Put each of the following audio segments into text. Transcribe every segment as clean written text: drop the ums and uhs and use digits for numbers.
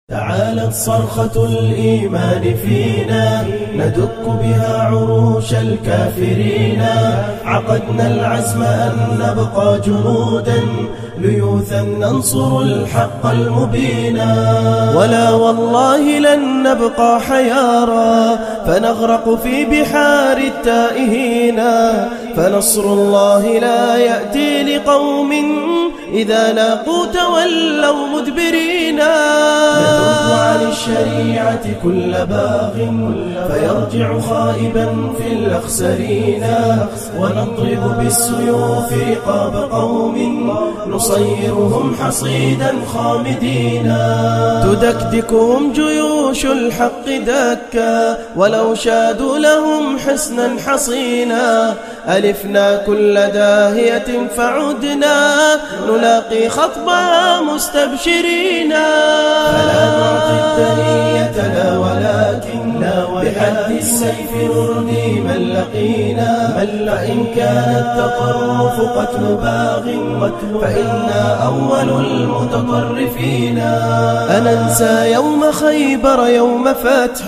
تعالت صرخة الإيمان فينا ندك بها عروش الكافرين. عقدنا العزم أن نبقى جنودا ليوثا ننصر الحق المبينا. ولا والله لن نبقى حيارى فنغرق في بحار التائهين. فنصر الله لا يأتي لقوم إذا لاقوا تولوا مدبرين. نذب عن الشريعة كل باغ فيرجع خائبا في الأخسرين. ونضرب بالسيوف رقاب قوم نصيرهم حصيدا خامدين. تدكدكهم جيوش الحق دكا ولو شادوا لهم حصنا حصينا. ألفنا كل داهية فعدنا نلاقي خطبها مستبشرين. فلا نعطي الدنية لا ولكن بحد السيف نرضي من لقينا. فإن كان التطرف قتل باغ فإنا أول المتطرفين. أننسى يوم خيبر يوم فتح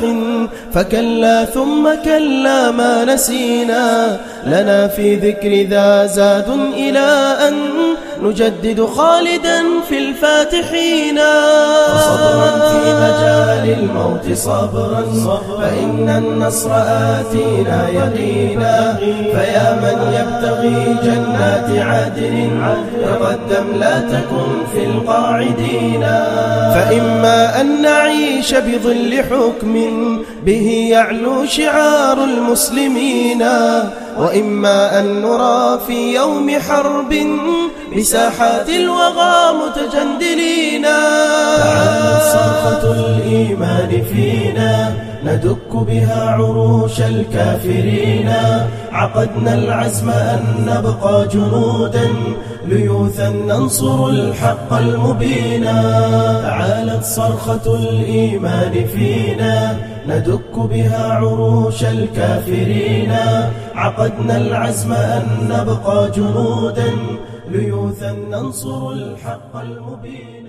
فكلا ثم كلا ما نسينا. لنا في ذكر ذا زاد إلى أن نجدد خالدا في الفاتحين. فصبرا في مجال الموت صبرا فإن النصر آتينا يقينا. فيا من يبتغي جنات عدن تقدم لا تكن في القاعدين. فإما أن نعيش بظل حكم به يعلو شعار المسلمين وإما أن نرى في يوم حرب بساحات الوغى متجندلين. تعالت صرخة الإيمان فينا ندك بها عروش الكافرين. عقدنا العزم أن نبقى جنودا ليوثا ننصر الحق المبينا. تعالت صرخة الإيمان فينا ندك بها عروش الكافرين. عقدنا العزم أن نبقى جنودا ليوثا ننصر الحق المبين.